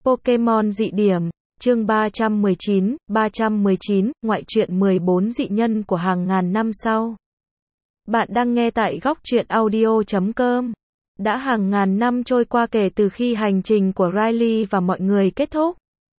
Pokemon dị điểm, chương 319, ngoại truyện 14 dị nhân của hàng ngàn năm sau. Bạn đang nghe tại góc truyện audio.com. Đã hàng ngàn năm trôi qua kể từ khi hành trình của Riley và mọi người kết thúc.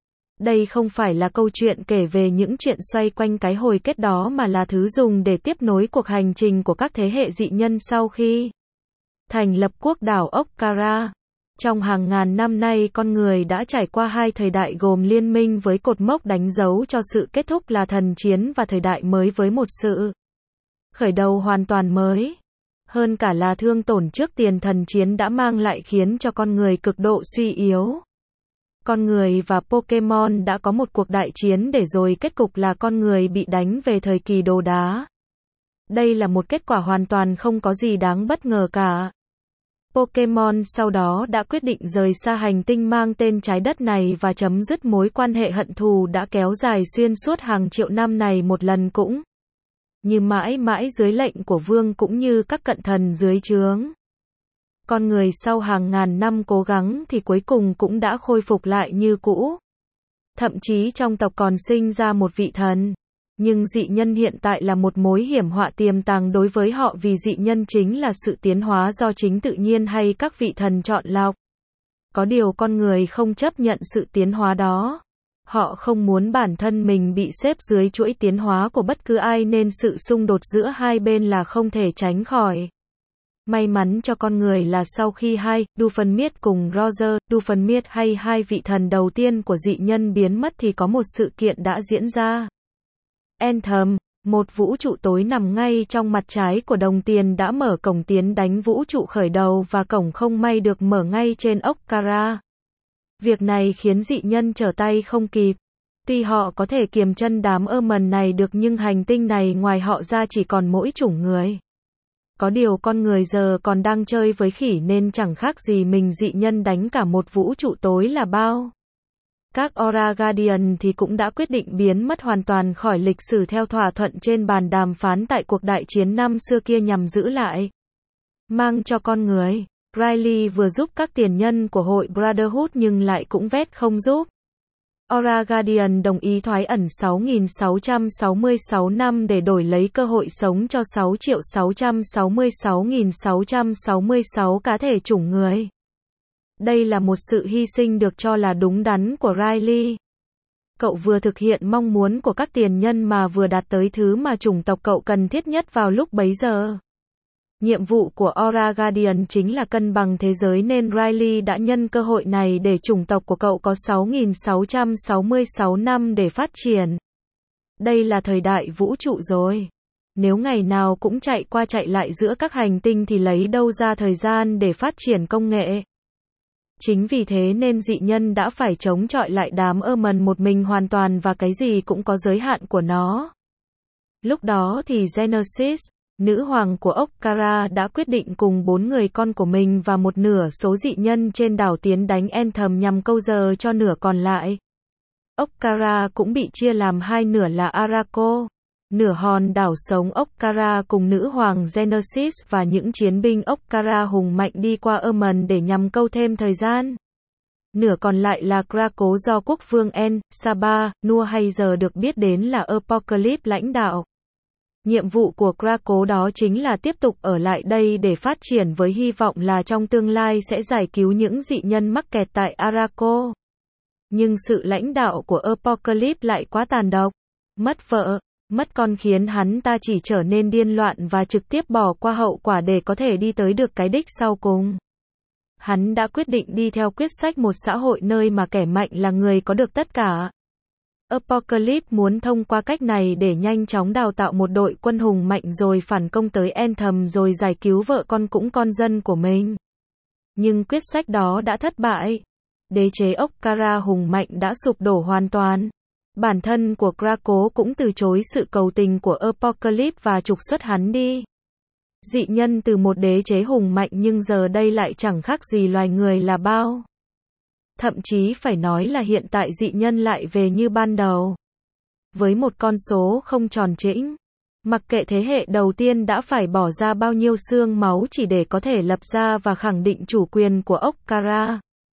Đây không phải là câu chuyện kể về những chuyện xoay quanh cái hồi kết đó mà là thứ dùng để tiếp nối cuộc hành trình của các thế hệ dị nhân sau khi thành lập quốc đảo Okara. Trong hàng ngàn năm nay con người đã trải qua hai thời đại gồm liên minh với cột mốc đánh dấu cho sự kết thúc là thần chiến và thời đại mới với một sự khởi đầu hoàn toàn mới. Hơn cả là thương tổn trước tiền thần chiến đã mang lại khiến cho con người cực độ suy yếu. Con người và Pokemon đã có một cuộc đại chiến để rồi kết cục là con người bị đánh về thời kỳ đồ đá. Đây là một kết quả hoàn toàn không có gì đáng bất ngờ cả. Pokemon sau đó đã quyết định rời xa hành tinh mang tên trái đất này và chấm dứt mối quan hệ hận thù đã kéo dài xuyên suốt hàng triệu năm này một lần cũng như mãi mãi dưới lệnh của vương cũng như các cận thần dưới trướng. Con người sau hàng ngàn năm cố gắng thì cuối cùng cũng đã khôi phục lại như cũ. Thậm chí trong tộc còn sinh ra một vị thần. Nhưng dị nhân hiện tại là một mối hiểm họa tiềm tàng đối với họ vì dị nhân chính là sự tiến hóa do chính tự nhiên hay các vị thần chọn lọc. Có điều con người không chấp nhận sự tiến hóa đó. Họ không muốn bản thân mình bị xếp dưới chuỗi tiến hóa của bất cứ ai nên sự xung đột giữa hai bên là không thể tránh khỏi. May mắn cho con người là sau khi Doofenshmirtz cùng Roger Doofenshmirtz hay hai vị thần đầu tiên của dị nhân biến mất thì có một sự kiện đã diễn ra. Anthem, một vũ trụ tối nằm ngay trong mặt trái của đồng tiền đã mở cổng tiến đánh vũ trụ khởi đầu và cổng không may được mở ngay trên Okara. Việc này khiến dị nhân trở tay không kịp. Tuy họ có thể kiềm chân đám Ermen này được nhưng hành tinh này ngoài họ ra chỉ còn mỗi chủng người. Có điều con người giờ còn đang chơi với khỉ nên chẳng khác gì mình dị nhân đánh cả một vũ trụ tối là bao. Các Aura Guardian thì cũng đã quyết định biến mất hoàn toàn khỏi lịch sử theo thỏa thuận trên bàn đàm phán tại cuộc đại chiến năm xưa kia nhằm giữ lại mang cho con người. Riley vừa giúp các tiền nhân của hội Brotherhood nhưng lại cũng vét không giúp. Aura Guardian đồng ý thoái ẩn 6.666 năm để đổi lấy cơ hội sống cho 6.666.666 cá thể chủng người. Đây là một sự hy sinh được cho là đúng đắn của Riley. Cậu vừa thực hiện mong muốn của các tiền nhân mà vừa đạt tới thứ mà chủng tộc cậu cần thiết nhất vào lúc bấy giờ. Nhiệm vụ của Aura Guardian chính là cân bằng thế giới nên Riley đã nhân cơ hội này để chủng tộc của cậu có 6.666 năm để phát triển. Đây là thời đại vũ trụ rồi. Nếu ngày nào cũng chạy qua chạy lại giữa các hành tinh thì lấy đâu ra thời gian để phát triển công nghệ. Chính vì thế nên dị nhân đã phải chống chọi lại đám Ermen một mình hoàn toàn và cái gì cũng có giới hạn của nó. Lúc đó thì Genesis, nữ hoàng của Okara đã quyết định cùng 4 người con của mình và một nửa số dị nhân trên đảo tiến đánh Anthem nhằm câu giờ cho nửa còn lại. Okara cũng bị chia làm hai nửa là Araco, nửa hòn đảo sống Okara cùng nữ hoàng Genesis và những chiến binh Okara hùng mạnh đi qua Ermen để nhằm câu thêm thời gian. Nửa còn lại là Krakow do quốc vương Saba, Nur hay giờ được biết đến là Apocalypse lãnh đạo. Nhiệm vụ của Krakow đó chính là tiếp tục ở lại đây để phát triển với hy vọng là trong tương lai sẽ giải cứu những dị nhân mắc kẹt tại Araco. Nhưng sự lãnh đạo của Apocalypse lại quá tàn độc. Mất vợ, mất con khiến hắn ta chỉ trở nên điên loạn và trực tiếp bỏ qua hậu quả để có thể đi tới được cái đích sau cùng. Hắn đã quyết định đi theo quyết sách một xã hội nơi mà kẻ mạnh là người có được tất cả. Apocalypse muốn thông qua cách này để nhanh chóng đào tạo một đội quân hùng mạnh rồi phản công tới Anthem rồi giải cứu vợ con cũng con dân của mình. Nhưng quyết sách đó đã thất bại. Đế chế Okara hùng mạnh đã sụp đổ hoàn toàn. Bản thân của Krakow cũng từ chối sự cầu tình của Apocalypse và trục xuất hắn đi. Dị nhân từ một đế chế hùng mạnh nhưng giờ đây lại chẳng khác gì loài người là bao. Thậm chí phải nói là hiện tại dị nhân lại về như ban đầu. Với một con số không tròn trĩnh. Mặc kệ thế hệ đầu tiên đã phải bỏ ra bao nhiêu xương máu chỉ để có thể lập ra và khẳng định chủ quyền của Okara.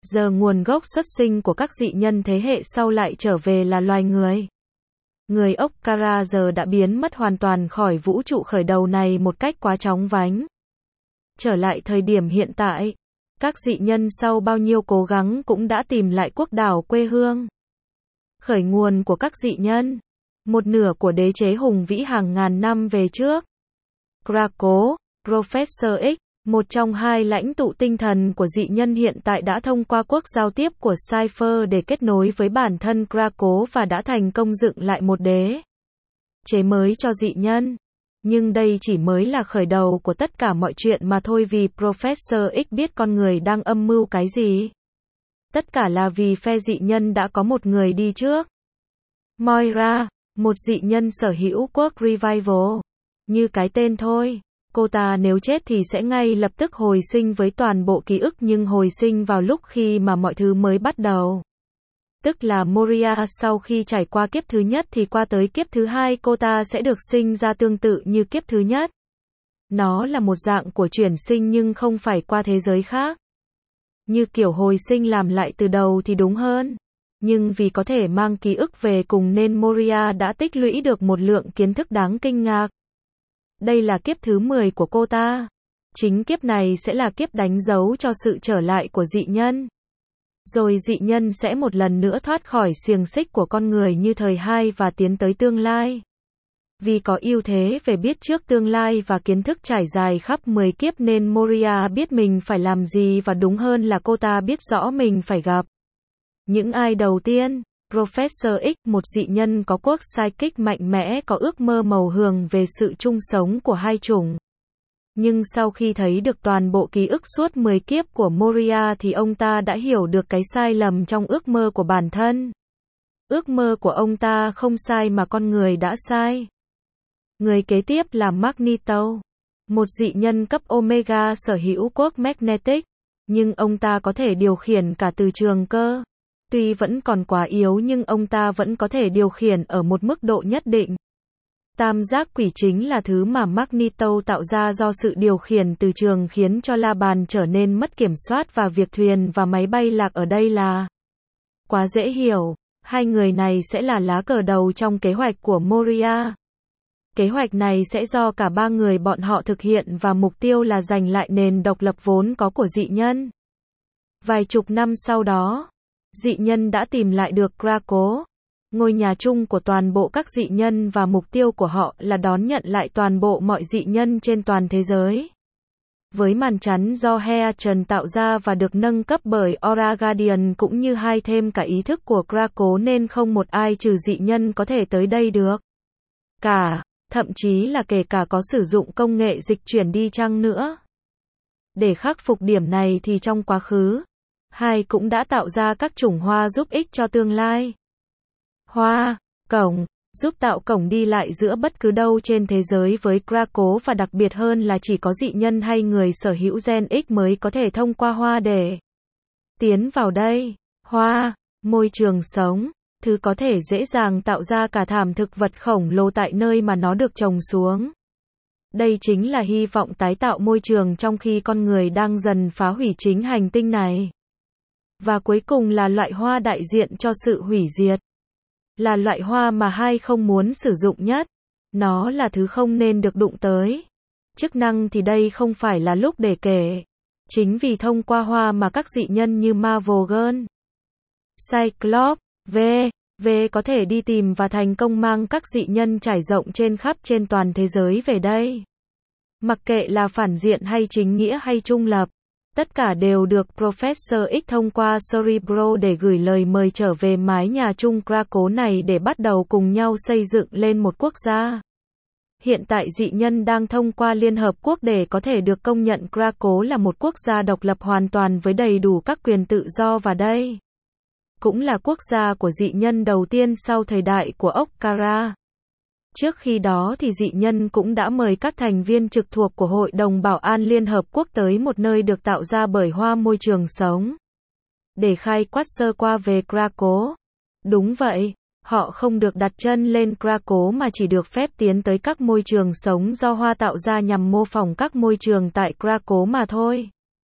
Giờ nguồn gốc xuất sinh của các dị nhân thế hệ sau lại trở về là loài người. Người Okara giờ đã biến mất hoàn toàn khỏi vũ trụ khởi đầu này một cách quá chóng vánh. Trở lại thời điểm hiện tại, các dị nhân sau bao nhiêu cố gắng cũng đã tìm lại quốc đảo quê hương. Khởi nguồn của các dị nhân, một nửa của đế chế hùng vĩ hàng ngàn năm về trước. Krakow, Professor X, một trong hai lãnh tụ tinh thần của dị nhân hiện tại đã thông qua cuộc giao tiếp của Cypher để kết nối với bản thân Krakow và đã thành công dựng lại một đế chế mới cho dị nhân. Nhưng đây chỉ mới là khởi đầu của tất cả mọi chuyện mà thôi, vì Professor X biết con người đang âm mưu cái gì. Tất cả là vì phe dị nhân đã có một người đi trước. Moira, một dị nhân sở hữu quốc Revival. Như cái tên thôi, cô ta nếu chết thì sẽ ngay lập tức hồi sinh với toàn bộ ký ức, nhưng hồi sinh vào lúc khi mà mọi thứ mới bắt đầu. Tức là Moria sau khi trải qua kiếp thứ nhất thì qua tới kiếp thứ hai cô ta sẽ được sinh ra tương tự như kiếp thứ nhất. Nó là một dạng của chuyển sinh nhưng không phải qua thế giới khác. Như kiểu hồi sinh làm lại từ đầu thì đúng hơn. Nhưng vì có thể mang ký ức về cùng nên Moria đã tích lũy được một lượng kiến thức đáng kinh ngạc. Đây là kiếp thứ 10 của cô ta. Chính kiếp này sẽ là kiếp đánh dấu cho sự trở lại của dị nhân. Rồi dị nhân sẽ một lần nữa thoát khỏi xiềng xích của con người như thời 2 và tiến tới tương lai. Vì có ưu thế về biết trước tương lai và kiến thức trải dài khắp 10 kiếp nên Moria biết mình phải làm gì, và đúng hơn là cô ta biết rõ mình phải gặp những ai đầu tiên. Professor X, một dị nhân có quốc psychic mạnh mẽ, có ước mơ màu hường về sự chung sống của hai chủng. Nhưng sau khi thấy được toàn bộ ký ức suốt 10 kiếp của Moria thì ông ta đã hiểu được cái sai lầm trong ước mơ của bản thân. Ước mơ của ông ta không sai mà con người đã sai. Người kế tiếp là Magneto, một dị nhân cấp Omega sở hữu quốc Magnetic, nhưng ông ta có thể điều khiển cả từ trường cơ. Tuy vẫn còn quá yếu nhưng ông ta vẫn có thể điều khiển ở một mức độ nhất định. Tam giác quỷ chính là thứ mà Magneto tạo ra do sự điều khiển từ trường khiến cho la bàn trở nên mất kiểm soát và việc thuyền và máy bay lạc ở đây là quá dễ hiểu. Hai người này sẽ là lá cờ đầu trong kế hoạch của Moria. Kế hoạch này sẽ do cả ba người bọn họ thực hiện và mục tiêu là giành lại nền độc lập vốn có của dị nhân. Vài chục năm sau đó, dị nhân đã tìm lại được Krakow, ngôi nhà chung của toàn bộ các dị nhân, và mục tiêu của họ là đón nhận lại toàn bộ mọi dị nhân trên toàn thế giới. Với màn chắn do Heatran tạo ra và được nâng cấp bởi Aura Guardian cũng như hai thêm cả ý thức của Krakow nên không một ai trừ dị nhân có thể tới đây được. Thậm chí là kể cả có sử dụng công nghệ dịch chuyển đi chăng nữa. Để khắc phục điểm này thì trong quá khứ, hai cũng đã tạo ra các chủng hoa giúp ích cho tương lai. Hoa, cổng, giúp tạo cổng đi lại giữa bất cứ đâu trên thế giới với Krakow, và đặc biệt hơn là chỉ có dị nhân hay người sở hữu gen X mới có thể thông qua hoa để tiến vào đây. Hoa, môi trường sống, thứ có thể dễ dàng tạo ra cả thảm thực vật khổng lồ tại nơi mà nó được trồng xuống. Đây chính là hy vọng tái tạo môi trường trong khi con người đang dần phá hủy chính hành tinh này. Và cuối cùng là loại hoa đại diện cho sự hủy diệt. Là loại hoa mà hai không muốn sử dụng nhất. Nó là thứ không nên được đụng tới. Chức năng thì đây không phải là lúc để kể. Chính vì thông qua hoa mà các dị nhân như Marvel Girl, Cyclops, V có thể đi tìm và thành công mang các dị nhân trải rộng trên toàn thế giới về đây. Mặc kệ là phản diện hay chính nghĩa hay trung lập, tất cả đều được Professor X thông qua Cerebro để gửi lời mời trở về mái nhà chung Krakow này để bắt đầu cùng nhau xây dựng lên một quốc gia. Hiện tại dị nhân đang thông qua Liên Hợp Quốc để có thể được công nhận Krakow là một quốc gia độc lập hoàn toàn với đầy đủ các quyền tự do, và đây cũng là quốc gia của dị nhân đầu tiên sau thời đại của Okara. Trước khi đó thì dị nhân cũng đã mời các thành viên trực thuộc của Hội đồng Bảo an Liên Hợp Quốc tới một nơi được tạo ra bởi hoa môi trường sống để khai quát sơ qua về Krakow. Đúng vậy, họ không được đặt chân lên Krakow mà chỉ được phép tiến tới các môi trường sống do hoa tạo ra nhằm mô phỏng các môi trường tại Krakow mà thôi.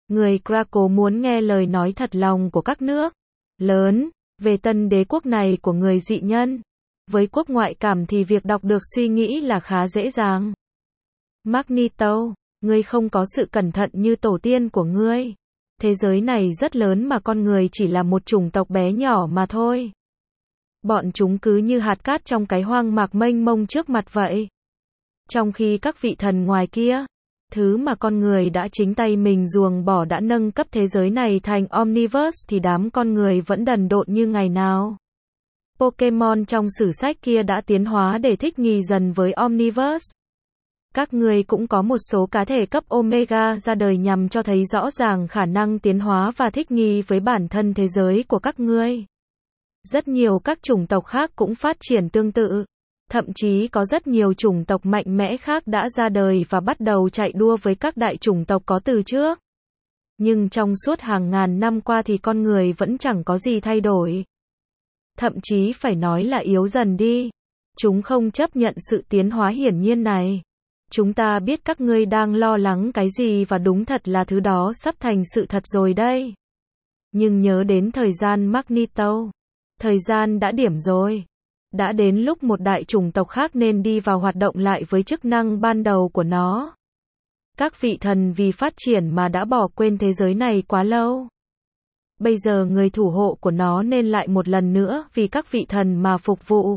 Người Krakow muốn nghe lời nói thật lòng của các nước lớn về tân đế quốc này của người dị nhân. Với quốc ngoại cảm thì việc đọc được suy nghĩ là khá dễ dàng. Magneto, ngươi không có sự cẩn thận như tổ tiên của ngươi. Thế giới này rất lớn mà con người chỉ là một chủng tộc bé nhỏ mà thôi. Bọn chúng cứ như hạt cát trong cái hoang mạc mênh mông trước mặt vậy. Trong khi các vị thần ngoài kia, thứ mà con người đã chính tay mình ruồng bỏ đã nâng cấp thế giới này thành Omniverse thì đám con người vẫn đần độn như ngày nào. Pokemon trong sử sách kia đã tiến hóa để thích nghi dần với Omniverse. Các ngươi cũng có một số cá thể cấp Omega ra đời nhằm cho thấy rõ ràng khả năng tiến hóa và thích nghi với bản thân thế giới của các ngươi. Rất nhiều các chủng tộc khác cũng phát triển tương tự. Thậm chí có rất nhiều chủng tộc mạnh mẽ khác đã ra đời và bắt đầu chạy đua với các đại chủng tộc có từ trước. Nhưng trong suốt hàng ngàn năm qua thì con người vẫn chẳng có gì thay đổi. Thậm chí phải nói là yếu dần đi. Chúng không chấp nhận sự tiến hóa hiển nhiên này. Chúng ta biết các ngươi đang lo lắng cái gì và đúng thật là thứ đó sắp thành sự thật rồi đây. Nhưng nhớ đến thời gian Magneto. Thời gian đã điểm rồi. Đã đến lúc một đại chủng tộc khác nên đi vào hoạt động lại với chức năng ban đầu của nó. Các vị thần vì phát triển mà đã bỏ quên thế giới này quá lâu. Bây giờ người thủ hộ của nó nên lại một lần nữa vì các vị thần mà phục vụ.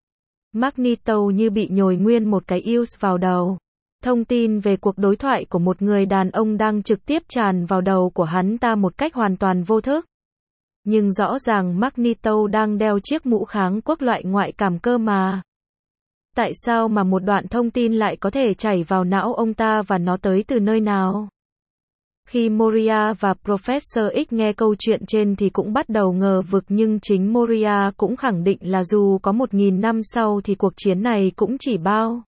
Magneto như bị nhồi nguyên một cái use vào đầu. Thông tin về cuộc đối thoại của một người đàn ông đang trực tiếp tràn vào đầu của hắn ta một cách hoàn toàn vô thức. Nhưng rõ ràng Magneto đang đeo chiếc mũ kháng quốc loại ngoại cảm cơ mà. Tại sao mà một đoạn thông tin lại có thể chảy vào não ông ta và nó tới từ nơi nào? Khi Moria và Professor X nghe câu chuyện trên thì cũng bắt đầu ngờ vực, nhưng chính Moria cũng khẳng định là dù có 1.000 năm sau thì cuộc chiến này cũng chỉ bao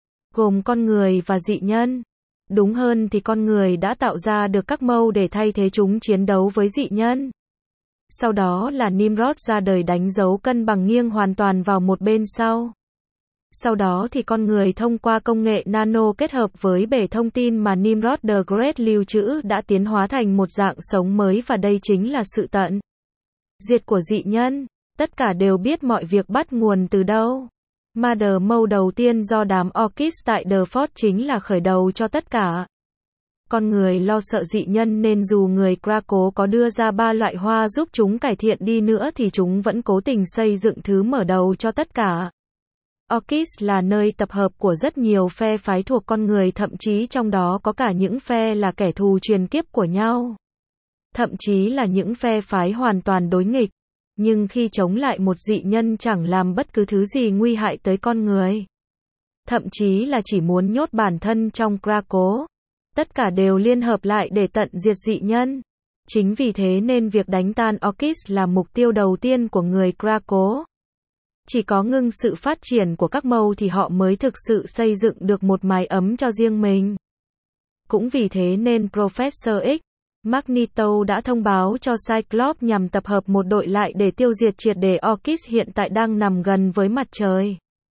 gồm con người và dị nhân. Đúng hơn thì con người đã tạo ra được các mâu để thay thế chúng chiến đấu với dị nhân. Sau đó là Nimrod ra đời đánh dấu cân bằng nghiêng hoàn toàn vào một bên sau. Sau đó thì con người thông qua công nghệ nano kết hợp với bể thông tin mà Nimrod the Great lưu trữ đã tiến hóa thành một dạng sống mới, và đây chính là sự tận diệt của dị nhân. Tất cả đều biết mọi việc bắt nguồn từ đâu. Mother Mâu đầu tiên do đám Orchis tại The Fort chính là khởi đầu cho tất cả. Con người lo sợ dị nhân nên dù người Krakow có đưa ra 3 loại hoa giúp chúng cải thiện đi nữa thì chúng vẫn cố tình xây dựng thứ mở đầu cho tất cả. Orchis là nơi tập hợp của rất nhiều phe phái thuộc con người, thậm chí trong đó có cả những phe là kẻ thù truyền kiếp của nhau. Thậm chí là những phe phái hoàn toàn đối nghịch. Nhưng khi chống lại một dị nhân chẳng làm bất cứ thứ gì nguy hại tới con người. Thậm chí là chỉ muốn nhốt bản thân trong Krakow. Tất cả đều liên hợp lại để tận diệt dị nhân. Chính vì thế nên việc đánh tan Orchis là mục tiêu đầu tiên của người Krakow. Chỉ có ngưng sự phát triển của các mâu thì họ mới thực sự xây dựng được một mái ấm cho riêng mình. Cũng vì thế nên Professor X, Magneto đã thông báo cho Cyclops nhằm tập hợp một đội lại để tiêu diệt triệt để Orchis hiện tại đang nằm gần với mặt trời.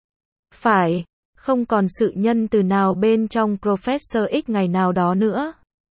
Phải, không còn sự nhân từ nào bên trong Professor X ngày nào đó nữa.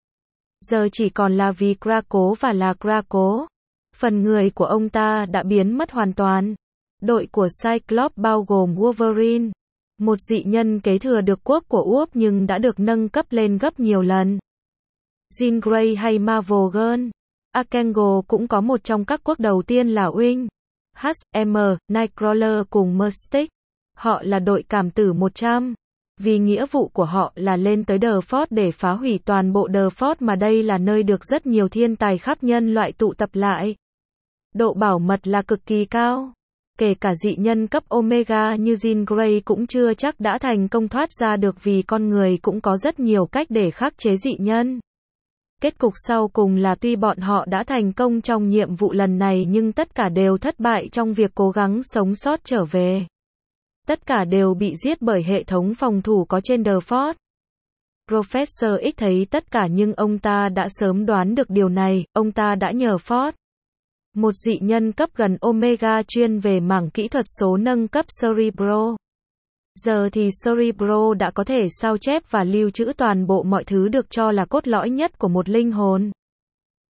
Giờ chỉ còn là vì Krakow và là Krakow. Phần người của ông ta đã biến mất hoàn toàn. Đội của Cyclops bao gồm Wolverine, một dị nhân kế thừa được quốc của Uop nhưng đã được nâng cấp lên gấp nhiều lần. Jean Grey hay Marvel Girl. Archangel cũng có một trong các quốc đầu tiên là Wing, HM, Nightcrawler cùng Mystique. Họ là đội cảm tử 100. Vì nghĩa vụ của họ là lên tới The Fort để phá hủy toàn bộ The Fort, mà đây là nơi được rất nhiều thiên tài khắp nhân loại tụ tập lại. Độ bảo mật là cực kỳ cao. Kể cả dị nhân cấp Omega như Jean Grey cũng chưa chắc đã thành công thoát ra được, vì con người cũng có rất nhiều cách để khắc chế dị nhân. Kết cục sau cùng là tuy bọn họ đã thành công trong nhiệm vụ lần này nhưng tất cả đều thất bại trong việc cố gắng sống sót trở về. Tất cả đều bị giết bởi hệ thống phòng thủ có trên The Fort. Professor X thấy tất cả nhưng ông ta đã sớm đoán được điều này, ông ta đã nhờ Ford, một dị nhân cấp gần Omega chuyên về mảng kỹ thuật số, nâng cấp Cerebro. Giờ thì Cerebro đã có thể sao chép và lưu trữ toàn bộ mọi thứ được cho là cốt lõi nhất của một linh hồn.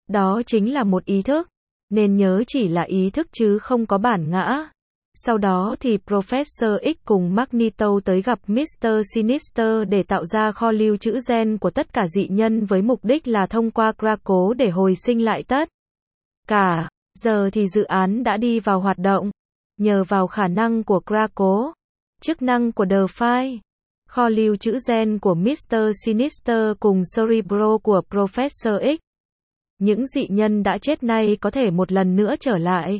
Đó chính là một ý thức. Nên nhớ chỉ là ý thức chứ không có bản ngã. Sau đó thì Professor X cùng Magneto tới gặp Mr. Sinister để tạo ra kho lưu trữ gen của tất cả dị nhân với mục đích là thông qua Krakoa để hồi sinh lại tất cả. Giờ thì dự án đã đi vào hoạt động. Nhờ vào khả năng của Krakoa, chức năng của The File, kho lưu trữ gen của Mr. Sinister cùng Cerebro của Professor X, những dị nhân đã chết nay có thể một lần nữa trở lại.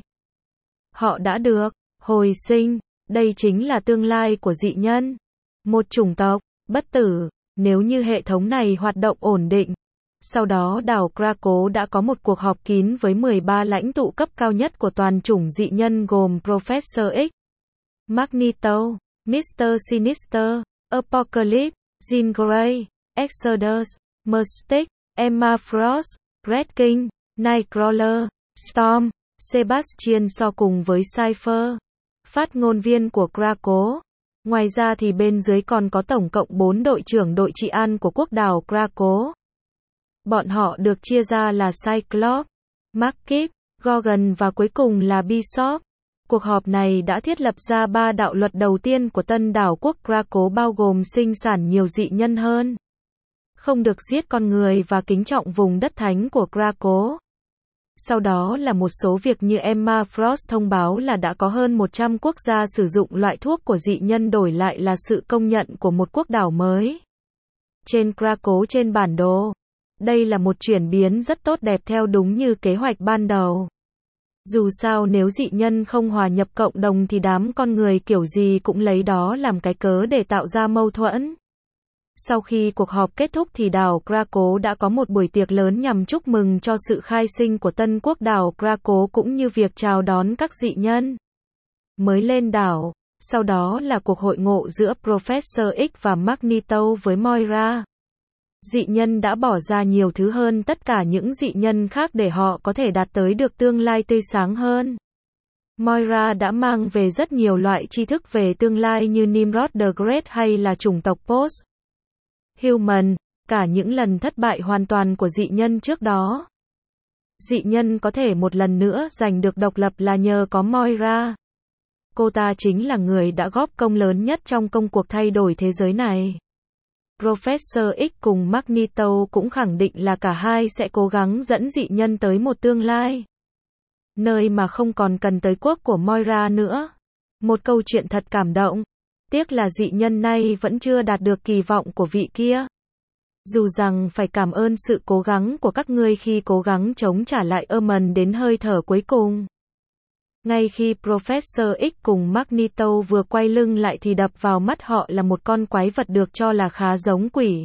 Họ đã được hồi sinh. Đây chính là tương lai của dị nhân. Một chủng tộc bất tử. Nếu như hệ thống này hoạt động ổn định. Sau đó đảo Krakoa đã có một cuộc họp kín với 13 lãnh tụ cấp cao nhất của toàn chủng dị nhân gồm Professor X, Magneto, Mr. Sinister, Apocalypse, Jean Grey, Exodus, Mystique, Emma Frost, Red King, Nightcrawler, Storm, Sebastian Shaw cùng với Cypher, phát ngôn viên của Krakoa. Ngoài ra thì bên dưới còn có tổng cộng 4 đội trưởng đội trị an của quốc đảo Krakoa. Bọn họ được chia ra là Cyclops, Markip, Gorgon và cuối cùng là Bishop. Cuộc họp này đã thiết lập ra 3 đạo luật đầu tiên của tân đảo quốc Krakoa bao gồm sinh sản nhiều dị nhân hơn, không được giết con người và kính trọng vùng đất thánh của Krakoa. Sau đó là một số việc như Emma Frost thông báo là đã có hơn 100 quốc gia sử dụng loại thuốc của dị nhân đổi lại là sự công nhận của một quốc đảo mới trên Krakoa trên bản đồ. Đây là một chuyển biến rất tốt đẹp theo đúng như kế hoạch ban đầu. Dù sao nếu dị nhân không hòa nhập cộng đồng thì đám con người kiểu gì cũng lấy đó làm cái cớ để tạo ra mâu thuẫn. Sau khi cuộc họp kết thúc thì đảo Krakoa đã có một buổi tiệc lớn nhằm chúc mừng cho sự khai sinh của tân quốc đảo Krakoa cũng như việc chào đón các dị nhân mới lên đảo. Sau đó là cuộc hội ngộ giữa Professor X và Magneto với Moira. Dị nhân đã bỏ ra nhiều thứ hơn tất cả những dị nhân khác để họ có thể đạt tới được tương lai tươi sáng hơn. Moira đã mang về rất nhiều loại tri thức về tương lai như Nimrod the Great hay là chủng tộc Post-Human, cả những lần thất bại hoàn toàn của dị nhân trước đó. Dị nhân có thể một lần nữa giành được độc lập là nhờ có Moira. Cô ta chính là người đã góp công lớn nhất trong công cuộc thay đổi thế giới này. Professor X cùng Magneto cũng khẳng định là cả hai sẽ cố gắng dẫn dị nhân tới một tương lai nơi mà không còn cần tới quốc của Moira nữa. Một câu chuyện thật cảm động. Tiếc là dị nhân nay vẫn chưa đạt được kỳ vọng của vị kia. Dù rằng phải cảm ơn sự cố gắng của các ngươi khi cố gắng chống trả lại Eamon đến hơi thở cuối cùng. Ngay khi Professor X cùng Magneto vừa quay lưng lại thì đập vào mắt họ là một con quái vật được cho là khá giống quỷ.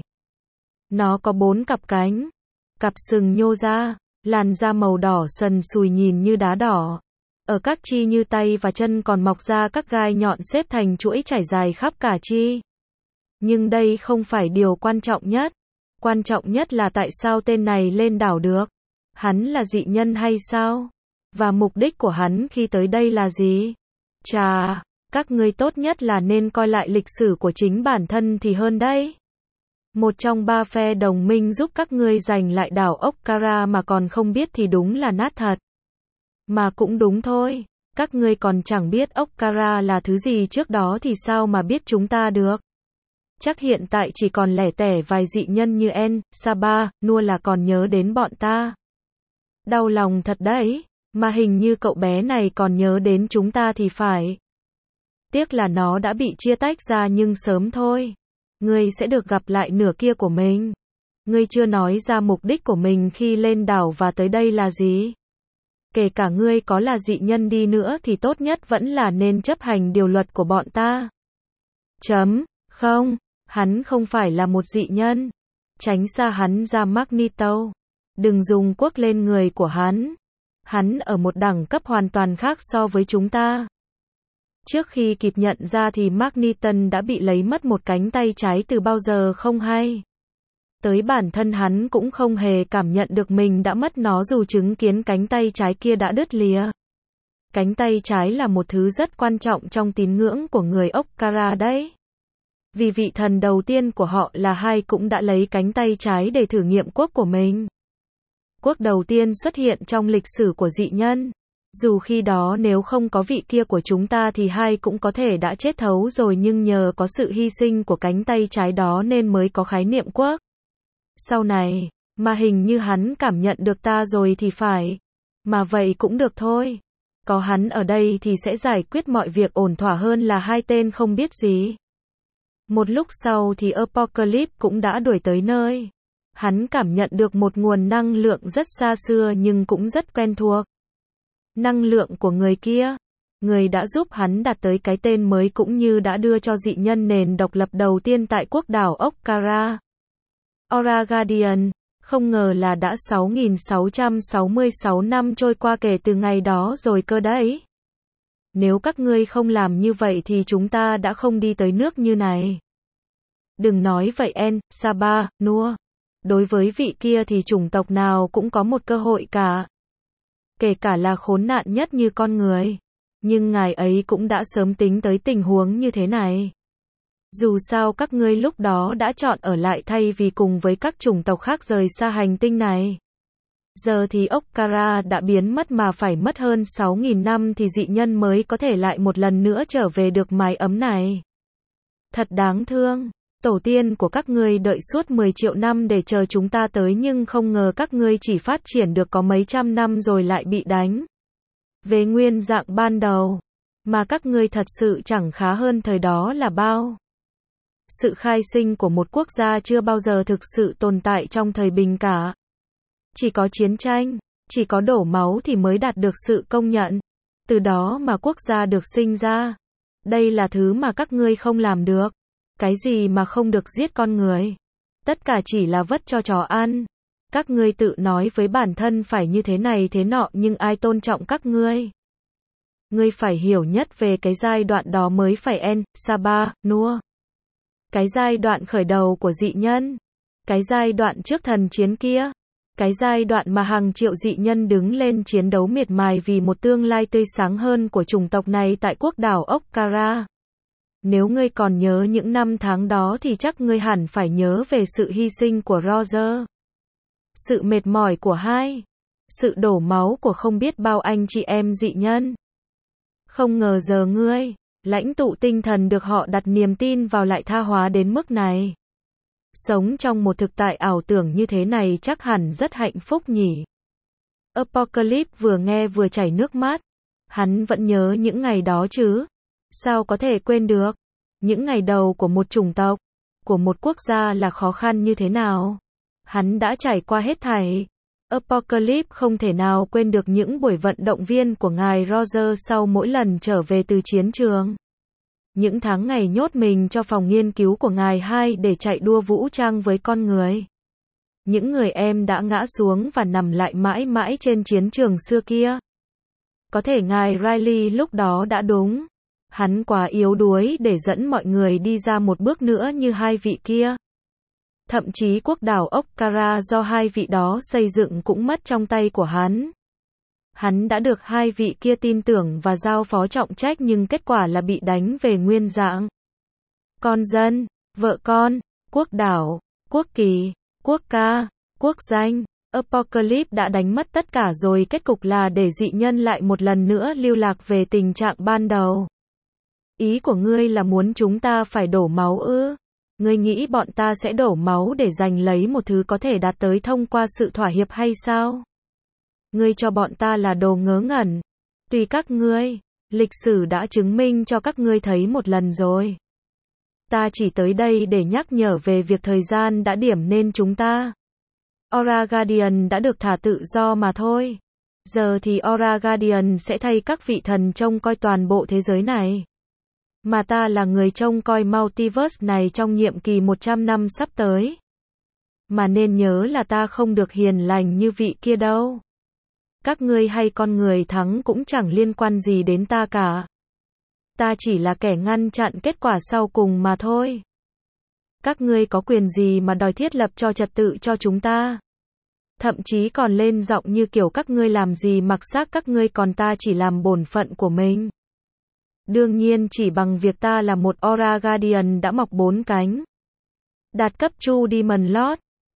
Nó có 4 cặp cánh, cặp sừng nhô ra, làn da màu đỏ sần sùi nhìn như đá đỏ. Ở các chi như tay và chân còn mọc ra các gai nhọn xếp thành chuỗi trải dài khắp cả chi. Nhưng đây không phải điều quan trọng nhất. Quan trọng nhất là tại sao tên này lên đảo được. Hắn là dị nhân hay sao? Và mục đích của hắn khi tới đây là gì? Chà, các ngươi tốt nhất là nên coi lại lịch sử của chính bản thân thì hơn đấy. Một trong 3 phe đồng minh giúp các ngươi giành lại đảo Okkara mà còn không biết thì đúng là nát thật. Mà cũng đúng thôi, các ngươi còn chẳng biết Okkara là thứ gì trước đó thì sao mà biết chúng ta được. Chắc hiện tại chỉ còn lẻ tẻ vài dị nhân như En, Saba, Nua là còn nhớ đến bọn ta. Đau lòng thật đấy, mà hình như cậu bé này còn nhớ đến chúng ta thì phải. Tiếc là nó đã bị chia tách ra nhưng sớm thôi. Ngươi sẽ được gặp lại nửa kia của mình. Ngươi chưa nói ra mục đích của mình khi lên đảo và tới đây là gì. Kể cả ngươi có là dị nhân đi nữa thì tốt nhất vẫn là nên chấp hành điều luật của bọn ta. Không, hắn không phải là một dị nhân. Tránh xa hắn ra Magneto. Đừng dùng quốc lên người của hắn. Hắn ở một đẳng cấp hoàn toàn khác so với chúng ta. Trước khi kịp nhận ra thì Magneto đã bị lấy mất một cánh tay trái từ bao giờ không hay. Tới bản thân hắn cũng không hề cảm nhận được mình đã mất nó dù chứng kiến cánh tay trái kia đã đứt lìa. Cánh tay trái là một thứ rất quan trọng trong tín ngưỡng của người Okkara đấy. Vì vị thần đầu tiên của họ là Hai cũng đã lấy cánh tay trái để thử nghiệm quốc của mình. quốc đầu tiên xuất hiện trong lịch sử của dị nhân. Dù khi đó nếu không có vị kia của chúng ta thì hai cũng có thể đã chết thấu rồi, nhưng nhờ có sự hy sinh của cánh tay trái đó nên mới có khái niệm quốc. Sau này, mà hình như hắn cảm nhận được ta rồi thì phải. Mà vậy cũng được thôi. Có hắn ở đây thì sẽ giải quyết mọi việc ổn thỏa hơn là hai tên không biết gì. Một lúc sau thì Apocalypse cũng đã đuổi tới nơi. Hắn cảm nhận được một nguồn năng lượng rất xa xưa nhưng cũng rất quen thuộc. Năng lượng của người kia. Người đã giúp hắn đạt tới cái tên mới cũng như đã đưa cho dị nhân nền độc lập đầu tiên tại quốc đảo Okara. Aura Guardian. Không ngờ là đã 6.666 năm trôi qua kể từ ngày đó rồi cơ đấy. Nếu các ngươi không làm như vậy thì chúng ta đã không đi tới nước như này. Đừng nói vậy Saba, Nua. Đối với vị kia thì chủng tộc nào cũng có một cơ hội cả. Kể cả là khốn nạn nhất như con người. Nhưng ngài ấy cũng đã sớm tính tới tình huống như thế này. Dù sao các ngươi lúc đó đã chọn ở lại thay vì cùng với các chủng tộc khác rời xa hành tinh này. Giờ thì Okara đã biến mất mà phải mất hơn 6.000 năm thì dị nhân mới có thể lại một lần nữa trở về được mái ấm này. Thật đáng thương. Tổ tiên của các ngươi đợi suốt 10 triệu năm để chờ chúng ta tới nhưng không ngờ các ngươi chỉ phát triển được có mấy trăm năm rồi lại bị đánh về nguyên dạng ban đầu. Mà các ngươi thật sự chẳng khá hơn thời đó là bao. Sự khai sinh của một quốc gia chưa bao giờ thực sự tồn tại trong thời bình cả. Chỉ có chiến tranh, chỉ có đổ máu thì mới đạt được sự công nhận. Từ đó mà quốc gia được sinh ra. Đây là thứ mà các ngươi không làm được. Cái gì mà không được giết con người? Tất cả chỉ là vất cho chó ăn. Các ngươi tự nói với bản thân phải như thế này thế nọ nhưng ai tôn trọng các ngươi? Ngươi phải hiểu nhất về cái giai đoạn đó mới phải Saba, Nua. Cái giai đoạn khởi đầu của dị nhân. Cái giai đoạn trước thần chiến kia. Cái giai đoạn mà hàng triệu dị nhân đứng lên chiến đấu miệt mài vì một tương lai tươi sáng hơn của chủng tộc này tại quốc đảo Okara. Nếu ngươi còn nhớ những năm tháng đó thì chắc ngươi hẳn phải nhớ về sự hy sinh của Roger. Sự mệt mỏi của hai. Sự đổ máu của không biết bao anh chị em dị nhân. Không ngờ giờ ngươi, lãnh tụ tinh thần được họ đặt niềm tin vào lại tha hóa đến mức này. Sống trong một thực tại ảo tưởng như thế này chắc hẳn rất hạnh phúc nhỉ. Apocalypse vừa nghe vừa chảy nước mắt. Hắn vẫn nhớ những ngày đó chứ. Sao có thể quên được? Những ngày đầu của một chủng tộc, của một quốc gia là khó khăn như thế nào? Hắn đã trải qua hết thảy. Apocalypse không thể nào quên được những buổi vận động viên của ngài Roger sau mỗi lần trở về từ chiến trường. Những tháng ngày nhốt mình cho phòng nghiên cứu của ngài hai để chạy đua vũ trang với con người. Những người em đã ngã xuống và nằm lại mãi mãi trên chiến trường xưa kia. Có thể ngài Riley lúc đó đã đúng. Hắn quá yếu đuối để dẫn mọi người đi ra một bước nữa như hai vị kia. Thậm chí quốc đảo Okara do hai vị đó xây dựng cũng mất trong tay của hắn. Hắn đã được hai vị kia tin tưởng và giao phó trọng trách nhưng kết quả là bị đánh về nguyên dạng. Con dân, vợ con, quốc đảo, quốc kỳ, quốc ca, quốc danh. Apocalypse đã đánh mất tất cả rồi, kết cục là để dị nhân lại một lần nữa lưu lạc về tình trạng ban đầu. Ý của ngươi là muốn chúng ta phải đổ máu ư? Ngươi nghĩ bọn ta sẽ đổ máu để giành lấy một thứ có thể đạt tới thông qua sự thỏa hiệp hay sao? Ngươi cho bọn ta là đồ ngớ ngẩn. Tùy các ngươi, lịch sử đã chứng minh cho các ngươi thấy một lần rồi. Ta chỉ tới đây để nhắc nhở về việc thời gian đã điểm nên chúng ta. Aura Guardian đã được thả tự do mà thôi. Giờ thì Aura Guardian sẽ thay các vị thần trông coi toàn bộ thế giới này. Mà ta là người trông coi multiverse này trong nhiệm kỳ 100 năm sắp tới. Mà nên nhớ là ta không được hiền lành như vị kia đâu. Các ngươi hay con người thắng cũng chẳng liên quan gì đến ta cả. Ta chỉ là kẻ ngăn chặn kết quả sau cùng mà thôi. Các ngươi có quyền gì mà đòi thiết lập cho trật tự cho chúng ta? Thậm chí còn lên giọng như kiểu các ngươi làm gì mặc xác các ngươi còn ta chỉ làm bổn phận của mình. Đương nhiên chỉ bằng việc ta là một Aura Guardian đã mọc 4 cánh. Đạt cấp True Demon Lord.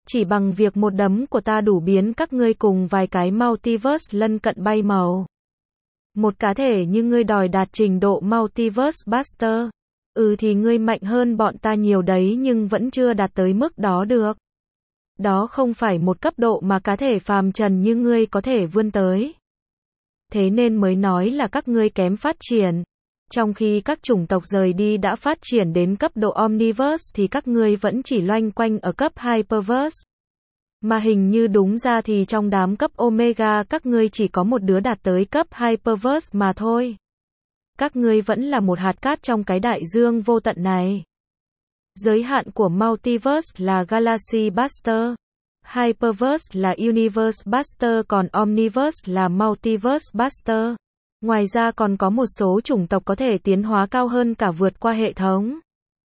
Chỉ bằng việc một đấm của ta đủ biến các ngươi cùng vài cái multiverse lân cận bay màu. Một cá thể như ngươi đòi đạt trình độ Multiverse Buster. Thì ngươi mạnh hơn bọn ta nhiều đấy nhưng vẫn chưa đạt tới mức đó được. Đó không phải một cấp độ mà cá thể phàm trần như ngươi có thể vươn tới. Thế nên mới nói là các ngươi kém phát triển. Trong khi các chủng tộc rời đi đã phát triển đến cấp độ Omniverse thì các ngươi vẫn chỉ loanh quanh ở cấp Hyperverse. Mà hình như đúng ra thì trong đám cấp Omega các ngươi chỉ có một đứa đạt tới cấp Hyperverse mà thôi. Các ngươi vẫn là một hạt cát trong cái đại dương vô tận này. Giới hạn của Multiverse là Galaxy Buster. Hyperverse là Universe Buster còn Omniverse là Multiverse Buster. Ngoài ra còn có một số chủng tộc có thể tiến hóa cao hơn cả vượt qua hệ thống.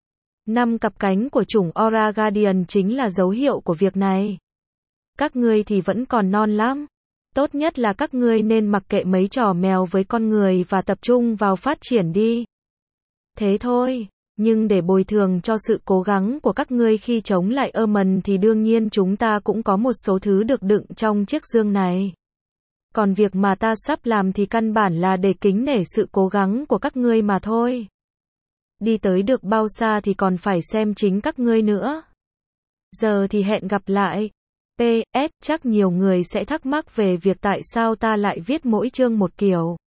5 cặp cánh của chủng Aura Guardian chính là dấu hiệu của việc này. Các ngươi thì vẫn còn non lắm. Tốt nhất là các ngươi nên mặc kệ mấy trò mèo với con người và tập trung vào phát triển đi. Thế thôi, nhưng để bồi thường cho sự cố gắng của các ngươi khi chống lại Omen thì đương nhiên chúng ta cũng có một số thứ được đựng trong chiếc dương này. Còn việc mà ta sắp làm thì căn bản là để kính nể sự cố gắng của các ngươi mà thôi. Đi tới được bao xa thì còn phải xem chính các ngươi nữa. Giờ thì hẹn gặp lại. PS, chắc nhiều người sẽ thắc mắc về việc tại sao ta lại viết mỗi chương một kiểu.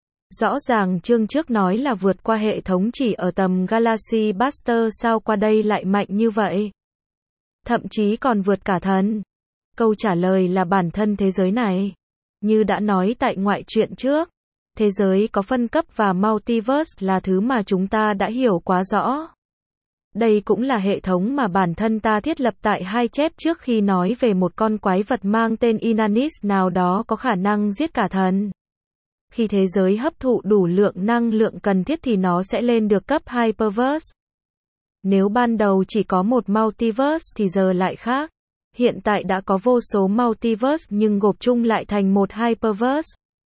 Rõ ràng chương trước nói là vượt qua hệ thống chỉ ở tầm Galaxy Buster, sao qua đây lại mạnh như vậy? Thậm chí còn vượt cả thần. Câu trả lời là bản thân thế giới này. Như đã nói tại ngoại truyện trước, thế giới có phân cấp và multiverse là thứ mà chúng ta đã hiểu quá rõ. Đây cũng là hệ thống mà bản thân ta thiết lập tại hai chép trước khi nói về một con quái vật mang tên Inanis nào đó có khả năng giết cả thần. Khi thế giới hấp thụ đủ lượng năng lượng cần thiết thì nó sẽ lên được cấp Hyperverse. Nếu ban đầu chỉ có một multiverse thì giờ lại khác. Hiện tại đã có vô số multiverse nhưng gộp chung lại thành một Hyperverse.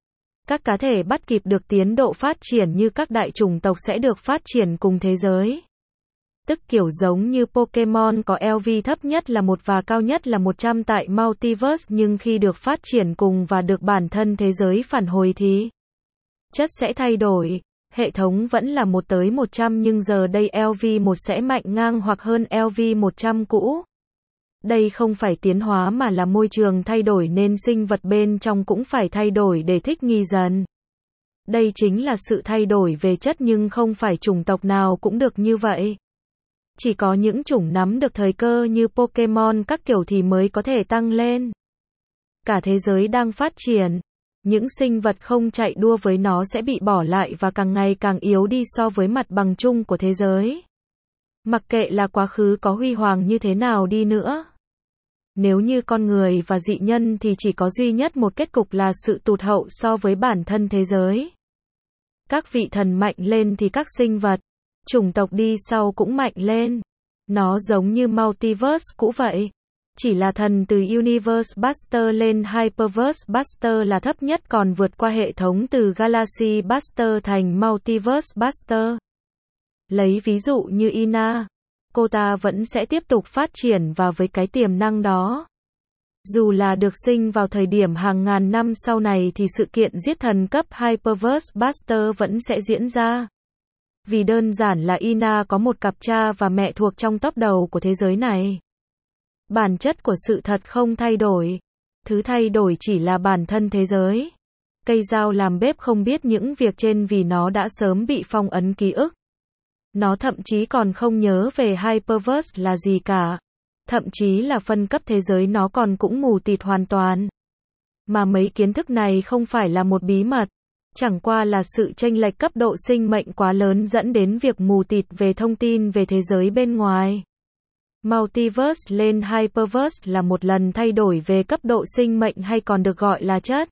Các cá thể bắt kịp được tiến độ phát triển như các đại chủng tộc sẽ được phát triển cùng thế giới. Tức kiểu giống như Pokemon có LV thấp nhất là 1 và cao nhất là 100 tại Multiverse nhưng khi được phát triển cùng và được bản thân thế giới phản hồi thì chất sẽ thay đổi. Hệ thống vẫn là 1 tới 100 nhưng giờ đây LV1 sẽ mạnh ngang hoặc hơn LV100 cũ. Đây không phải tiến hóa mà là môi trường thay đổi nên sinh vật bên trong cũng phải thay đổi để thích nghi dần. Đây chính là sự thay đổi về chất nhưng không phải chủng tộc nào cũng được như vậy. Chỉ có những chủng nắm được thời cơ như Pokemon các kiểu thì mới có thể tăng lên. Cả thế giới đang phát triển. Những sinh vật không chạy đua với nó sẽ bị bỏ lại và càng ngày càng yếu đi so với mặt bằng chung của thế giới. Mặc kệ là quá khứ có huy hoàng như thế nào đi nữa. Nếu như con người và dị nhân thì chỉ có duy nhất một kết cục là sự tụt hậu so với bản thân thế giới. Các vị thần mạnh lên thì các sinh vật, chủng tộc đi sau cũng mạnh lên. Nó giống như Multiverse cũ vậy. Chỉ là thần từ Universe Buster lên Hyperverse Buster là thấp nhất còn vượt qua hệ thống từ Galaxy Buster thành Multiverse Buster. Lấy ví dụ như Ina. Cô ta vẫn sẽ tiếp tục phát triển và với cái tiềm năng đó. Dù là được sinh vào thời điểm hàng ngàn năm sau này thì sự kiện giết thần cấp Hyperverse Buster vẫn sẽ diễn ra. Vì đơn giản là Ina có một cặp cha và mẹ thuộc trong top đầu của thế giới này. Bản chất của sự thật không thay đổi. Thứ thay đổi chỉ là bản thân thế giới. Cây dao làm bếp không biết những việc trên vì nó đã sớm bị phong ấn ký ức. Nó thậm chí còn không nhớ về Hyperverse là gì cả. Thậm chí là phân cấp thế giới nó còn cũng mù tịt hoàn toàn. Mà mấy kiến thức này không phải là một bí mật. Chẳng qua là sự chênh lệch cấp độ sinh mệnh quá lớn dẫn đến việc mù tịt về thông tin về thế giới bên ngoài. Multiverse lên Hyperverse là một lần thay đổi về cấp độ sinh mệnh hay còn được gọi là chất.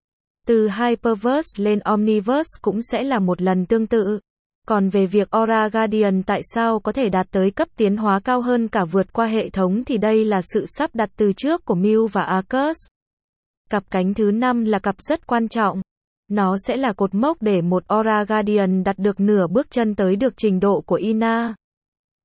Từ Hyperverse lên Omniverse cũng sẽ là một lần tương tự. Còn về việc Aura Guardian tại sao có thể đạt tới cấp tiến hóa cao hơn cả vượt qua hệ thống thì đây là sự sắp đặt từ trước của Mew và Arcus. Cặp cánh thứ 5 là cặp rất quan trọng. Nó sẽ là cột mốc để một Aura Guardian đạt được nửa bước chân tới được trình độ của Ina.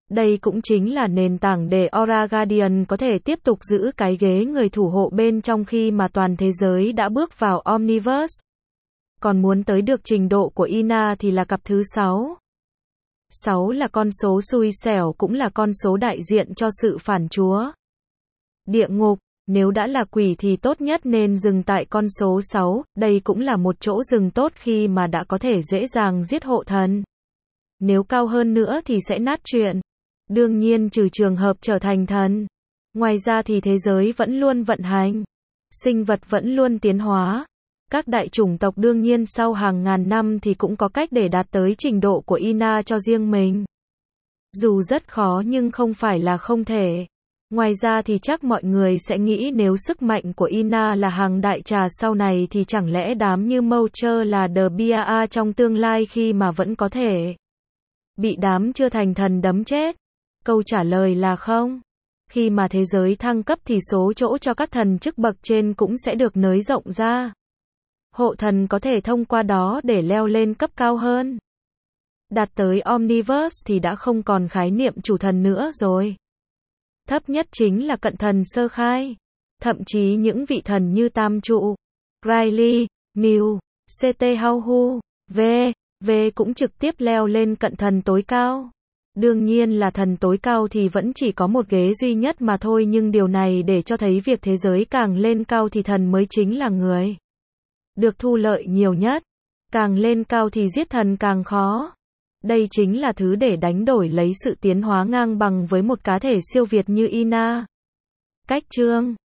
Đây cũng chính là nền tảng để Aura Guardian có thể tiếp tục giữ cái ghế người thủ hộ bên trong khi mà toàn thế giới đã bước vào Omniverse. Còn muốn tới được trình độ của Ina thì là cặp thứ 6. 6 là con số xui xẻo, cũng là con số đại diện cho sự phản chúa. Địa ngục, nếu đã là quỷ thì tốt nhất nên dừng tại con số 6, đây cũng là một chỗ dừng tốt khi mà đã có thể dễ dàng giết hộ thần. Nếu cao hơn nữa thì sẽ nát chuyện. Đương nhiên trừ trường hợp trở thành thần. Ngoài ra thì thế giới vẫn luôn vận hành. Sinh vật vẫn luôn tiến hóa. Các đại chủng tộc đương nhiên sau hàng ngàn năm thì cũng có cách để đạt tới trình độ của Ina cho riêng mình. Dù rất khó nhưng không phải là không thể. Ngoài ra thì chắc mọi người sẽ nghĩ nếu sức mạnh của Ina là hàng đại trà sau này thì chẳng lẽ đám như Moucher là The Bia trong tương lai khi mà vẫn có thể bị đám chưa thành thần đấm chết? Câu trả lời là không. Khi mà thế giới thăng cấp thì số chỗ cho các thần chức bậc trên cũng sẽ được nới rộng ra. Hộ thần có thể thông qua đó để leo lên cấp cao hơn. Đạt tới Omniverse thì đã không còn khái niệm chủ thần nữa rồi. Thấp nhất chính là cận thần sơ khai. Thậm chí những vị thần như Tam Trụ, Riley, Mew, CT Hauhu, V cũng trực tiếp leo lên cận thần tối cao. Đương nhiên là thần tối cao thì vẫn chỉ có một ghế duy nhất mà thôi, nhưng điều này để cho thấy việc thế giới càng lên cao thì thần mới chính là người được thu lợi nhiều nhất. Càng lên cao thì giết thần càng khó. Đây chính là thứ để đánh đổi lấy sự tiến hóa ngang bằng với một cá thể siêu việt như Ina. Cách chương